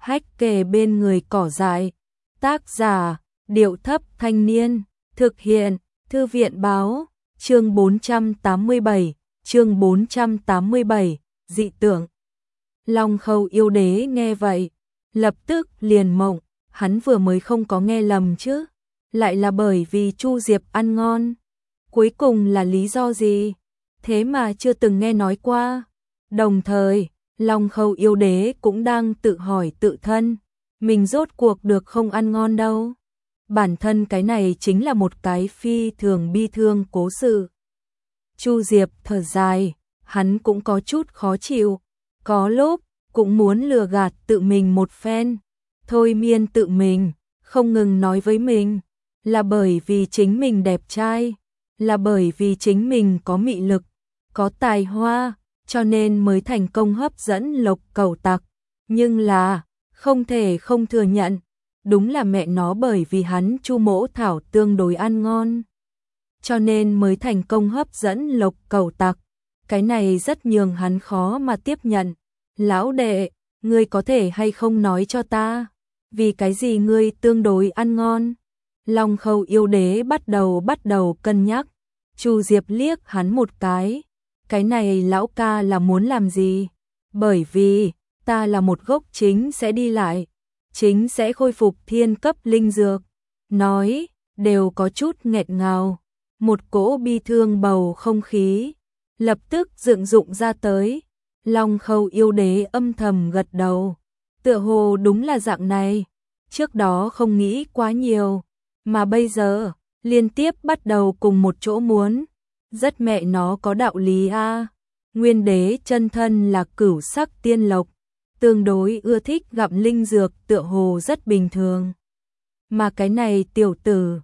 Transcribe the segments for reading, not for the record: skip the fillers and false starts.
hách kề bên người cỏ dại. Tác giả, Điệu Thấp Thanh Niên. Thực hiện, Thư viện Báo. Chương 487, dị tượng. Long Khâu Yêu Đế nghe vậy, lập tức liền mộng, hắn vừa mới không có nghe lầm chứ, lại là bởi vì Chu Diệp ăn ngon. Cuối cùng là lý do gì? Thế mà chưa từng nghe nói qua. Đồng thời, Long Khâu Yêu Đế cũng đang tự hỏi tự thân, mình rốt cuộc được không ăn ngon đâu. Bản thân cái này chính là một cái phi thường bi thương cố sự. Chu Diệp thở dài, hắn cũng có chút khó chịu, có lúc cũng muốn lừa gạt tự mình một phen, thôi miên tự mình, không ngừng nói với mình, là bởi vì chính mình đẹp trai, là bởi vì chính mình có mị lực, có tài hoa, cho nên mới thành công hấp dẫn Lộc Cẩu Tặc. Nhưng là, không thể không thừa nhận, đúng là mẹ nó bởi vì hắn Chu Mỗ Thảo tương đối ăn ngon, cho nên mới thành công hấp dẫn Lộc Cẩu Tặc. Cái này rất nhường hắn khó mà tiếp nhận. Lão đệ, ngươi có thể hay không nói cho ta, vì cái gì ngươi tương đối ăn ngon? Long Khâu Yêu Đế bắt đầu cân nhắc. Chu Diệp liếc hắn một cái này lão ca là muốn làm gì? Bởi vì, ta là một gốc chính sẽ đi lại, chính sẽ khôi phục thiên cấp linh dược. Nói, đều có chút nghẹt ngào, một cỗ bi thương bầu không khí, lập tức dựng dụng ra tới. Long Khâu Yêu Đế âm thầm gật đầu, tựa hồ đúng là dạng này, trước đó không nghĩ quá nhiều, mà bây giờ, liên tiếp bắt đầu cùng một chỗ muốn, rất mẹ nó có đạo lý a. Nguyên đế chân thân là cửu sắc tiên lộc, tương đối ưa thích gặm linh dược tựa hồ rất bình thường. Mà cái này tiểu tử,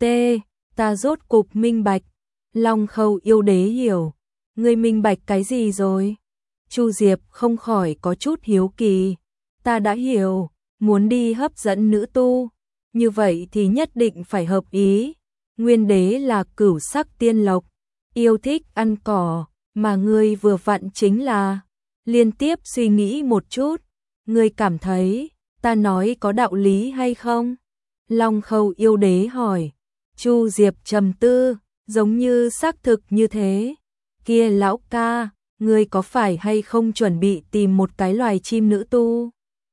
ta rốt cục minh bạch. Long Khâu Yêu Đế hiểu, ngươi minh bạch cái gì rồi? Chu Diệp không khỏi có chút hiếu kỳ. Ta đã hiểu, muốn đi hấp dẫn nữ tu, như vậy thì nhất định phải hợp ý. Nguyên đế là cửu sắc tiên lộc, yêu thích ăn cỏ, mà ngươi vừa vặn chính là. Liên tiếp suy nghĩ một chút, ngươi cảm thấy ta nói có đạo lý hay không? Long Khâu Yêu Đế hỏi. Chu Diệp trầm tư, giống như xác thực như thế. Kia lão ca, ngươi có phải hay không chuẩn bị tìm một cái loài chim nữ tu?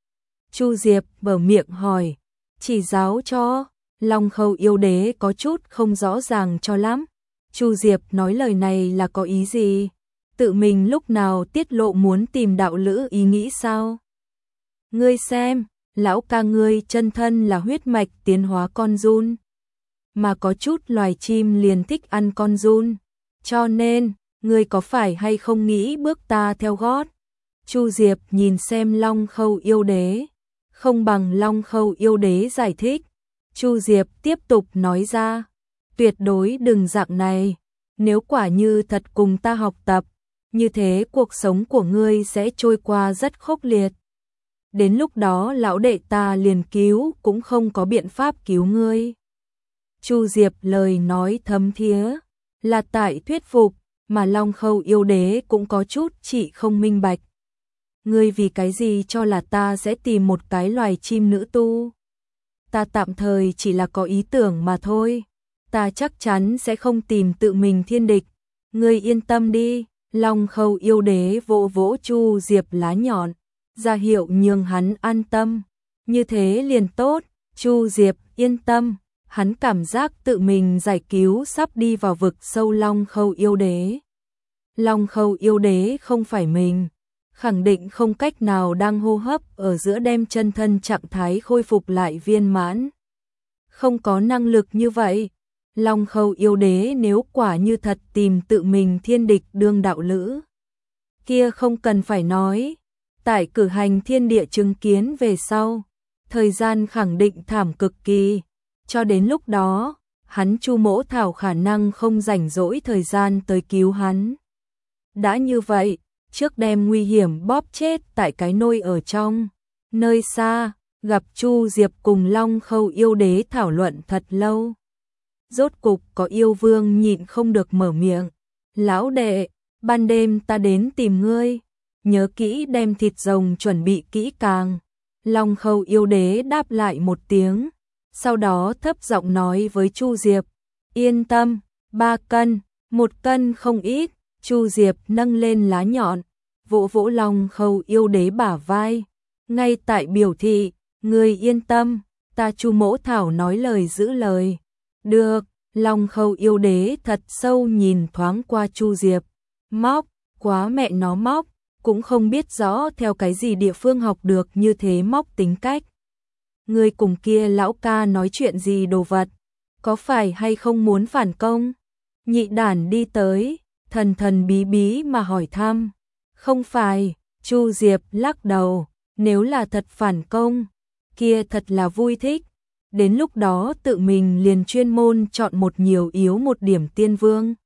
Chu Diệp mở miệng hỏi, chỉ giáo cho. Long Khâu Yêu Đế có chút không rõ ràng cho lắm. Chu Diệp nói lời này là có ý gì? Tự mình lúc nào tiết lộ muốn tìm đạo lữ ý nghĩ sao? Ngươi xem, lão ca ngươi chân thân là huyết mạch tiến hóa con giun, mà có chút loài chim liền thích ăn con giun, cho nên, ngươi có phải hay không nghĩ bước ta theo gót? Chu Diệp nhìn xem Long Khâu Yêu Đế, không bằng Long Khâu Yêu Đế giải thích. Chu Diệp tiếp tục nói ra, tuyệt đối đừng dạng này, nếu quả như thật cùng ta học tập, như thế cuộc sống của ngươi sẽ trôi qua rất khốc liệt. Đến lúc đó lão đệ ta liền cứu cũng không có biện pháp cứu ngươi. Chu Diệp lời nói thấm thía, là tại thuyết phục, mà Long Khâu Yêu Đế cũng có chút chỉ không minh bạch. Ngươi vì cái gì cho là ta sẽ tìm một cái loài chim nữ tu? Ta tạm thời chỉ là có ý tưởng mà thôi, ta chắc chắn sẽ không tìm tự mình thiên địch, ngươi yên tâm đi. Long Khâu Yêu Đế vỗ vỗ Chu Diệp lá nhọn, ra hiệu nhường hắn an tâm, như thế liền tốt. Chu Diệp yên tâm, hắn cảm giác tự mình giải cứu sắp đi vào vực sâu Long Khâu Yêu Đế. Long Khâu Yêu Đế không phải mình, khẳng định không cách nào đang hô hấp ở giữa đem chân thân trạng thái khôi phục lại viên mãn. Không có năng lực như vậy. Long Khâu Yêu Đế nếu quả như thật tìm tự mình thiên địch đương đạo lữ, kia không cần phải nói, tại cử hành thiên địa chứng kiến về sau, thời gian khẳng định thảm cực kỳ, cho đến lúc đó, hắn Chu Mỗ Thảo khả năng không rảnh rỗi thời gian tới cứu hắn. Đã như vậy, trước đem nguy hiểm bóp chết tại cái nôi ở trong, nơi xa, gặp Chu Diệp cùng Long Khâu Yêu Đế thảo luận thật lâu. Rốt cục có yêu vương nhịn không được mở miệng. Lão đệ, ban đêm ta đến tìm ngươi, nhớ kỹ đem thịt rồng chuẩn bị kỹ càng. Long Khâu yêu đế đáp lại một tiếng, sau đó thấp giọng nói với Chu Diệp, yên tâm, 3 cân, 1 cân không ít. Chu Diệp nâng lên lá nhọn, vỗ vỗ Long Khâu yêu đế bả vai, ngay tại biểu thị, người yên tâm, ta Chu mỗ thảo nói lời giữ lời. Được, Long Khâu yêu đế thật sâu nhìn thoáng qua Chu Diệp, móc, quá mẹ nó móc, cũng không biết rõ theo cái gì địa phương học được như thế móc tính cách. Người cùng kia lão ca nói chuyện gì đồ vật, có phải hay không muốn phản công? Nhị đản đi tới, thần thần bí bí mà hỏi thăm. Không phải, Chu Diệp lắc đầu, nếu là thật phản công, kia thật là vui thích. Đến lúc đó tự mình liền chuyên môn chọn một nhiều yếu một điểm tiên vương,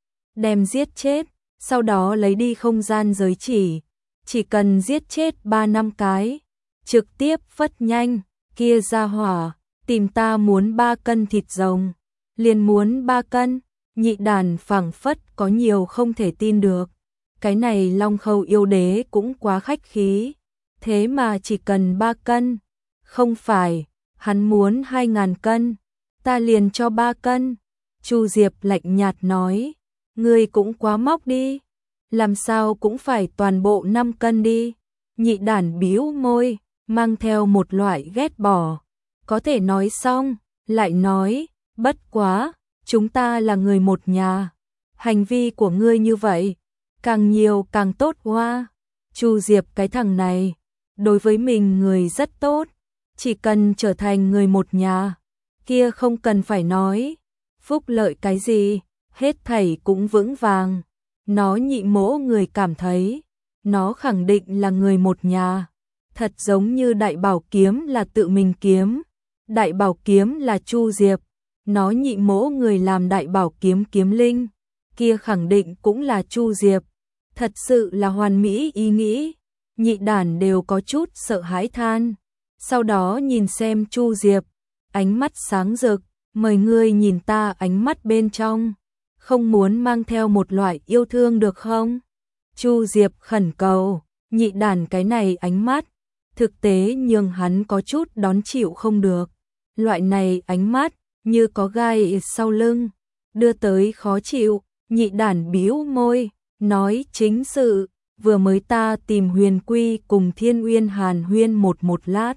đem giết chết, sau đó lấy đi không gian giới chỉ cần giết chết 3-5 cái, trực tiếp phất nhanh, kia ra hỏa, tìm ta muốn 3 cân thịt rồng, liền muốn 3 cân, nhị đàn phảng phất có nhiều không thể tin được. Cái này Long Khâu yêu đế cũng quá khách khí, thế mà chỉ cần 3 cân, không phải, hắn muốn 2.000 cân, ta liền cho 3 cân. Chu Diệp lạnh nhạt nói, ngươi cũng quá móc đi, làm sao cũng phải toàn bộ 5 cân đi. Nhị đản bĩu môi, mang theo một loại ghét bỏ, có thể nói xong, lại nói, bất quá, chúng ta là người một nhà, hành vi của ngươi như vậy, càng nhiều càng tốt hoa. Chu Diệp cái thằng này, đối với mình người rất tốt, chỉ cần trở thành người một nhà, kia không cần phải nói, phúc lợi cái gì, hết thảy cũng vững vàng. Nó nhị mỗ người cảm thấy, nó khẳng định là người một nhà, thật giống như đại bảo kiếm là tự mình kiếm, đại bảo kiếm là Chu Diệp, nó nhị mỗ người làm đại bảo kiếm kiếm linh, kia khẳng định cũng là Chu Diệp, thật sự là hoàn mỹ ý nghĩ, nhị đản đều có chút sợ hãi than, sau đó nhìn xem Chu Diệp, ánh mắt sáng rực, mời ngươi nhìn ta ánh mắt bên trong, không muốn mang theo một loại yêu thương được không? Chu Diệp khẩn cầu, nhị đản cái này ánh mắt, thực tế nhường hắn có chút đón chịu không được, loại này ánh mắt, như có gai sau lưng, đưa tới khó chịu, nhị đản bĩu môi, nói chính sự, vừa mới ta tìm Huyền Quy cùng Thiên Uyên Hàn huyên một lát.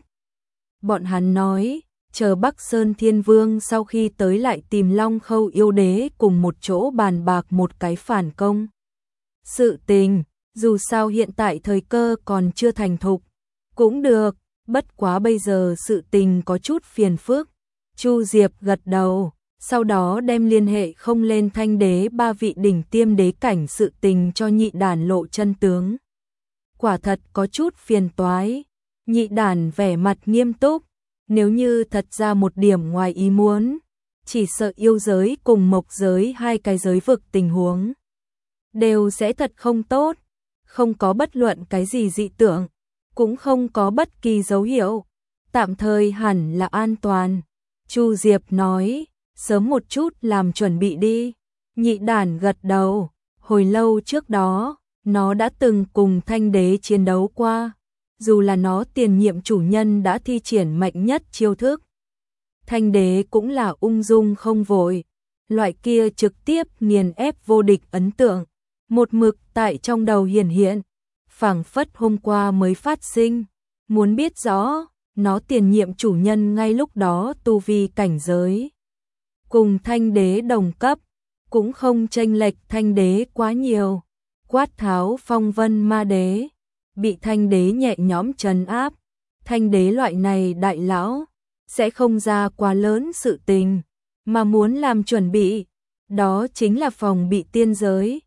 Bọn hắn nói, chờ Bắc Sơn Thiên Vương sau khi tới lại tìm Long Khâu yêu đế cùng một chỗ bàn bạc một cái phản công. Sự tình, dù sao hiện tại thời cơ còn chưa thành thục, cũng được, bất quá bây giờ sự tình có chút phiền phức. Chu Diệp gật đầu, sau đó đem liên hệ không lên Thanh đế 3 vị đỉnh tiêm đế cảnh sự tình cho nhị đản lộ chân tướng. Quả thật có chút phiền toái, nhị đản vẻ mặt nghiêm túc, nếu như thật ra một điểm ngoài ý muốn, chỉ sợ yêu giới cùng mộc giới hai cái giới vực tình huống đều sẽ thật không tốt, không có bất luận cái gì dị tưởng, cũng không có bất kỳ dấu hiệu, tạm thời hẳn là an toàn. Chu Diệp nói, sớm một chút làm chuẩn bị đi. Nhị đản gật đầu, hồi lâu trước đó, nó đã từng cùng Thanh đế chiến đấu qua, dù là nó tiền nhiệm chủ nhân đã thi triển mạnh nhất chiêu thức. Thanh đế cũng là ung dung không vội, loại kia trực tiếp nghiền ép vô địch ấn tượng, một mực tại trong đầu hiển hiện, phảng phất hôm qua mới phát sinh, muốn biết rõ, nó tiền nhiệm chủ nhân ngay lúc đó tu vi cảnh giới. Cùng Thanh đế đồng cấp, cũng không chênh lệch Thanh đế quá nhiều, quát tháo phong vân ma đế, bị Thanh đế nhẹ nhõm trấn áp, Thanh đế loại này đại lão, sẽ không ra quá lớn sự tình, mà muốn làm chuẩn bị, đó chính là phòng bị tiên giới.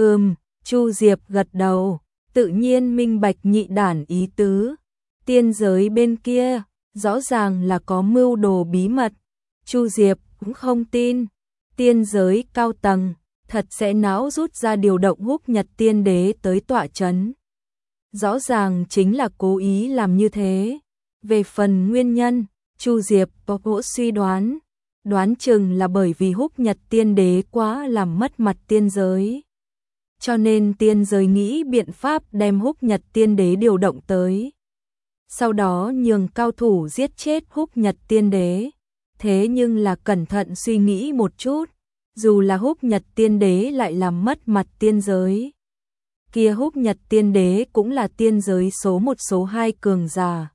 Chu Diệp gật đầu, tự nhiên minh bạch nhị đản ý tứ, tiên giới bên kia, rõ ràng là có mưu đồ bí mật, Chu Diệp cũng không tin, tiên giới cao tầng, thật sẽ não rút ra điều động Húc Nhật tiên đế tới tọa chấn. Rõ ràng chính là cố ý làm như thế. Về phần nguyên nhân, Chu Diệp có bộ suy đoán, đoán chừng là bởi vì Húc Nhật tiên đế quá làm mất mặt tiên giới. Cho nên tiên giới nghĩ biện pháp đem Húc Nhật tiên đế điều động tới. sau đó nhường cao thủ giết chết Húc Nhật Tiên Đế. Thế nhưng là cẩn thận suy nghĩ một chút, dù là Húc Nhật Tiên Đế lại làm mất mặt tiên giới. Kia Húc Nhật Tiên Đế cũng là tiên giới số 1 số 2 cường giả.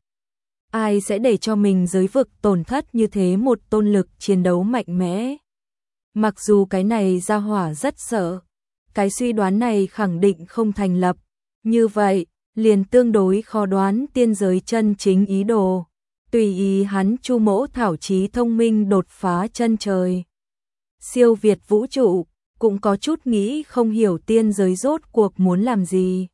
Ai sẽ để cho mình giới vực tổn thất như thế một tôn lực chiến đấu mạnh mẽ. Mặc dù cái này gia hỏa rất sợ, cái suy đoán này khẳng định không thành lập. Như vậy, liền tương đối khó đoán tiên giới chân chính ý đồ. Tùy ý hắn Chu Mỗ thảo trí thông minh đột phá chân trời. Siêu việt vũ trụ, cũng có chút nghĩ không hiểu tiên giới rốt cuộc muốn làm gì.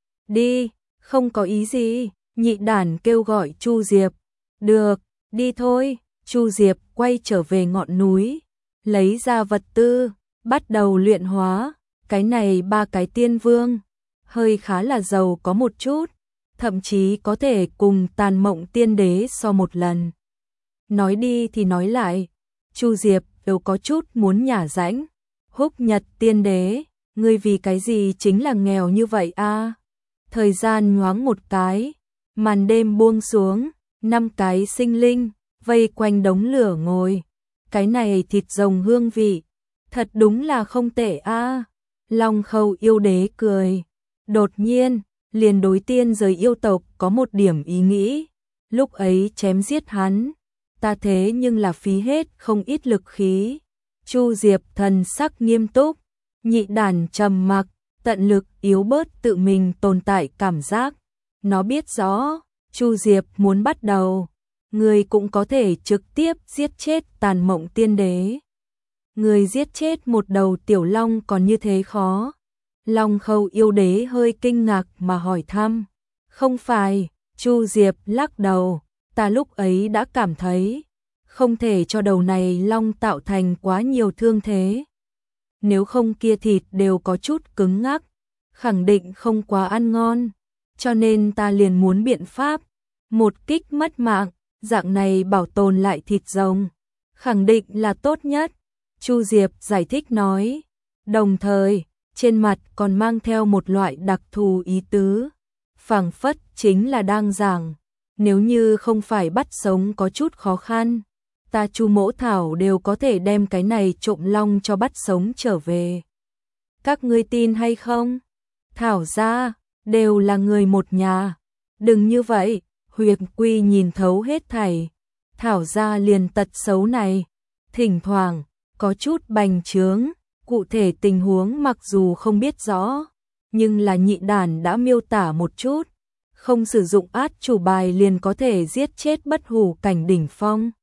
Đi, không có ý gì, nhị đản kêu gọi Chu Diệp. Được, đi thôi. Chu Diệp quay trở về ngọn núi, lấy ra vật tư, bắt đầu luyện hóa. Cái này 3 cái tiên vương, hơi khá là giàu có một chút, thậm chí có thể cùng Tàn Mộng Tiên Đế so một lần. Nói đi thì nói lại, Chu Diệp đều có chút muốn nhả rãnh. Húc Nhật Tiên Đế, ngươi vì cái gì chính là nghèo như vậy a? Thời gian nhoáng một cái, màn đêm buông xuống, 5 cái sinh linh vây quanh đống lửa ngồi. Cái này thịt rồng hương vị, thật đúng là không tệ a. Long Khâu yêu đế cười, đột nhiên liền đối tiên giới yêu tộc có một điểm ý nghĩ. Lúc ấy chém giết hắn, ta thế nhưng là phí hết không ít lực khí. Chu Diệp thần sắc nghiêm túc, nhị đản trầm mặc, tận lực yếu bớt tự mình tồn tại cảm giác. Nó biết rõ, Chu Diệp muốn bắt đầu, người cũng có thể trực tiếp giết chết Tàn Mộng Tiên Đế. Người giết chết một đầu tiểu long còn như thế khó. Long Khâu yêu đế hơi kinh ngạc mà hỏi thăm. Không phải, Chu Diệp lắc đầu, ta lúc ấy đã cảm thấy không thể cho đầu này long tạo thành quá nhiều thương thế. Nếu không kia thịt đều có chút cứng ngắc, khẳng định không quá ăn ngon. Cho nên ta liền muốn biện pháp, một kích mất mạng, dạng này bảo tồn lại thịt rồng, khẳng định là tốt nhất. Chu Diệp giải thích nói, đồng thời, trên mặt còn mang theo một loại đặc thù ý tứ. Phảng phất chính là đang giảng, nếu như không phải bắt sống có chút khó khăn, ta Chu Mỗ Thảo đều có thể đem cái này trộm long cho bắt sống trở về. Các ngươi tin hay không? Thảo ra, đều là người một nhà. Đừng như vậy, Huyền Quy nhìn thấu hết thảy. Thảo ra liền tật xấu này, thỉnh thoảng có chút bành trướng, cụ thể tình huống mặc dù không biết rõ, nhưng là nhị đản đã miêu tả một chút, không sử dụng át chủ bài liền có thể giết chết bất hủ cảnh đỉnh phong.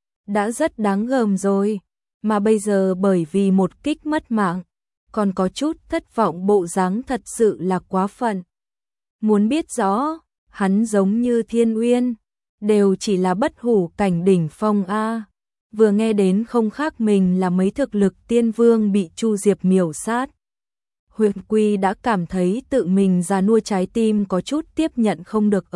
Đã rất đáng gờm rồi, mà bây giờ bởi vì một kích mất mạng, còn có chút thất vọng bộ dáng thật sự là quá phận. Muốn biết rõ, hắn giống như Thiên Uyên, đều chỉ là bất hủ cảnh đỉnh phong a. Vừa nghe đến không khác mình là mấy thực lực tiên vương bị Chu Diệp miểu sát. Huyền Quy đã cảm thấy tự mình già nua trái tim có chút tiếp nhận không được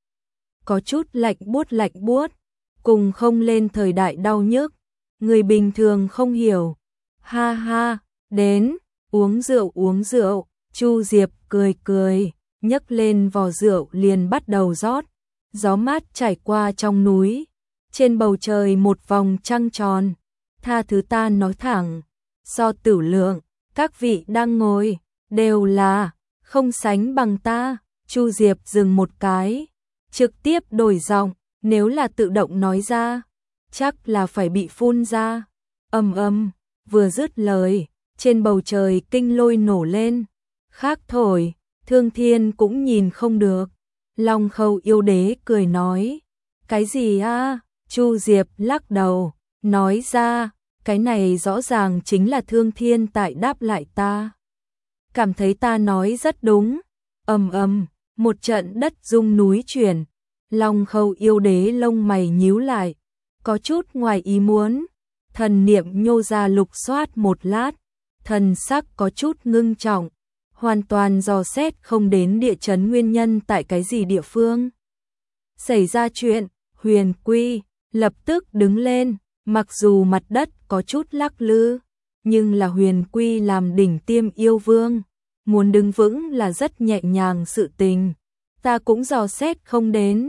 có chút lạnh buốt, cùng không lên thời đại đau nhức, người bình thường không hiểu. Ha ha, đến, uống rượu, Chu Diệp cười, nhấc lên vò rượu liền bắt đầu rót. Gió mát trải qua trong núi, trên bầu trời một vòng trăng tròn. Tha thứ ta nói thẳng, so tử lượng, các vị đang ngồi, đều là không sánh bằng ta. Chu Diệp dừng một cái, trực tiếp đổi giọng, nếu là tự động nói ra, chắc là phải bị phun ra. Ầm, vừa dứt lời, trên bầu trời kinh lôi nổ lên, khác thổi, Thương Thiên cũng nhìn không được. Long Khâu yêu đế cười nói, cái gì a? Chu Diệp lắc đầu, nói ra, cái này rõ ràng chính là Thương Thiên tại đáp lại ta. Cảm thấy ta nói rất đúng. Ầm, một trận đất rung núi chuyển. Long Khâu yêu đế lông mày nhíu lại, có chút ngoài ý muốn. Thần niệm nhô ra lục soát một lát, thần sắc có chút ngưng trọng, hoàn toàn dò xét không đến địa chấn nguyên nhân tại cái gì địa phương. Xảy ra chuyện, Huyền Quy lập tức đứng lên, mặc dù mặt đất có chút lắc lư, nhưng là Huyền Quy làm đỉnh tiêm yêu vương, muốn đứng vững là rất nhẹ nhàng sự tình, ta cũng dò xét không đến.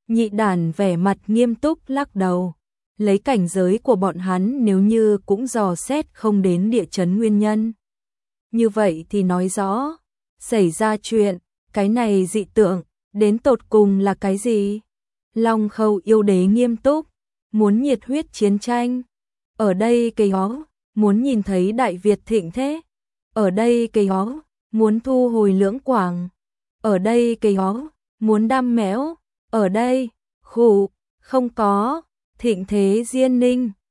Nhị đản vẻ mặt nghiêm túc lắc đầu. Lấy cảnh giới của bọn hắn nếu như cũng dò xét không đến địa chấn nguyên nhân. Như vậy thì nói rõ, xảy ra chuyện, cái này dị tượng, đến tột cùng là cái gì? Long Khâu yêu đế nghiêm túc, muốn nhiệt huyết chiến tranh. Ở đây cây ó, muốn nhìn thấy Đại Việt thịnh thế. Ở đây cây ó, muốn thu hồi Lưỡng Quảng. Ở đây cây ó, muốn đam mẽo. Ở đây, khụ, không có, thịnh thế Diên Ninh.